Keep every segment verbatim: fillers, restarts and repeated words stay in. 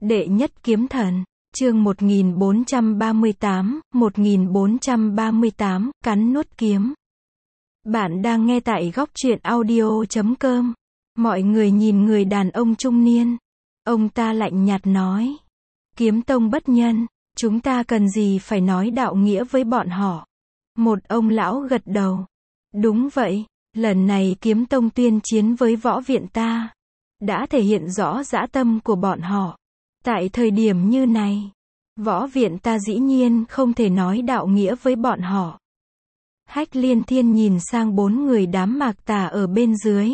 Đệ nhất kiếm thần, chương một nghìn bốn trăm ba mươi tám, một nghìn bốn trăm ba mươi tám, cắn nuốt kiếm. Bạn đang nghe tại góc truyện audio chấm com. Mọi người nhìn người đàn ông trung niên. Ông ta lạnh nhạt nói. Kiếm tông bất nhân, chúng ta cần gì phải nói đạo nghĩa với bọn họ. Một ông lão gật đầu. Đúng vậy, lần này kiếm tông tuyên chiến với võ viện ta. Đã thể hiện rõ dã tâm của bọn họ. Tại thời điểm như này, võ viện ta dĩ nhiên không thể nói đạo nghĩa với bọn họ. Hách Liên Thiên nhìn sang bốn người đám Mạc Tà ở bên dưới.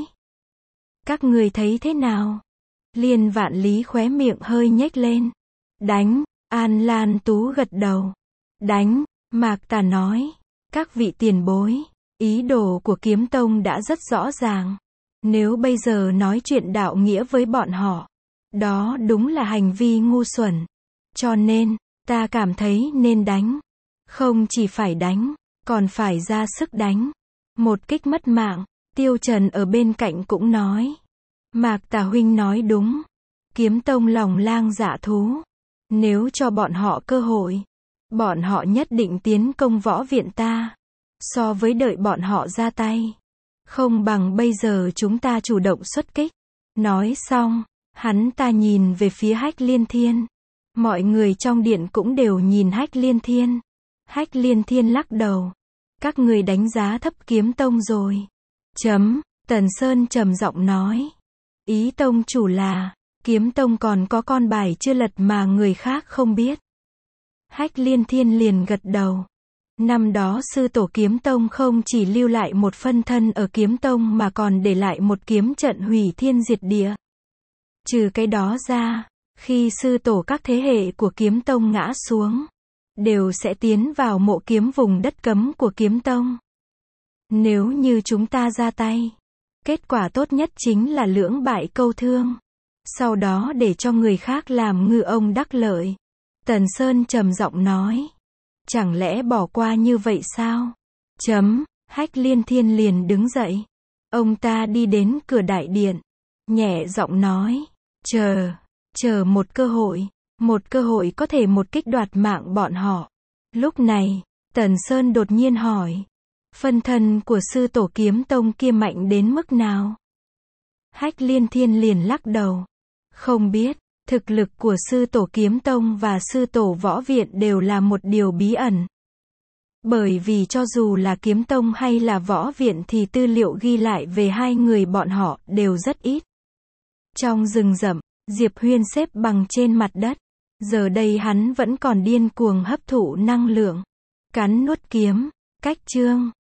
Các người thấy thế nào? Liên Vạn Lý khóe miệng hơi nhếch lên. Đánh, An Lan Tú gật đầu. Đánh, Mạc Tà nói. Các vị tiền bối, ý đồ của kiếm tông đã rất rõ ràng. Nếu bây giờ nói chuyện đạo nghĩa với bọn họ, đó đúng là hành vi ngu xuẩn. Cho nên, ta cảm thấy nên đánh. Không chỉ phải đánh, còn phải ra sức đánh. Một kích mất mạng, Tiêu Trần ở bên cạnh cũng nói. Mạc Tà huynh nói đúng. Kiếm tông lòng lang dạ thú. Nếu cho bọn họ cơ hội, bọn họ nhất định tiến công võ viện ta. So với đợi bọn họ ra tay, không bằng bây giờ chúng ta chủ động xuất kích. Nói xong, hắn ta nhìn về phía Hách Liên Thiên. Mọi người trong điện cũng đều nhìn Hách Liên Thiên. Hách Liên Thiên lắc đầu. Các người đánh giá thấp kiếm tông rồi. Chấm, Tần Sơn trầm giọng nói. Ý tông chủ là, kiếm tông còn có con bài chưa lật mà người khác không biết. Hách Liên Thiên liền gật đầu. Năm đó sư tổ kiếm tông không chỉ lưu lại một phân thân ở kiếm tông mà còn để lại một kiếm trận hủy thiên diệt địa. Trừ cái đó ra, khi sư tổ các thế hệ của kiếm tông ngã xuống, đều sẽ tiến vào mộ kiếm vùng đất cấm của kiếm tông. Nếu như chúng ta ra tay, kết quả tốt nhất chính là lưỡng bại câu thương. Sau đó để cho người khác làm ngư ông đắc lợi. Tần Sơn trầm giọng nói. Chẳng lẽ bỏ qua như vậy sao? Chấm, Hách Liên Thiên liền đứng dậy. Ông ta đi đến cửa đại điện. Nhẹ giọng nói. Chờ, chờ một cơ hội. Một cơ hội có thể một kích đoạt mạng bọn họ. Lúc này, Tần Sơn đột nhiên hỏi. Phân thân của sư tổ kiếm tông kia mạnh đến mức nào? Hách Liên Thiên liền lắc đầu. Không biết. Thực lực của sư tổ kiếm tông và sư tổ võ viện đều là một điều bí ẩn. Bởi vì cho dù là kiếm tông hay là võ viện thì tư liệu ghi lại về hai người bọn họ đều rất ít. Trong rừng rậm, Diệp Huyên xếp bằng trên mặt đất. Giờ đây hắn vẫn còn điên cuồng hấp thụ năng lượng. Cắn nuốt kiếm. Cách chương.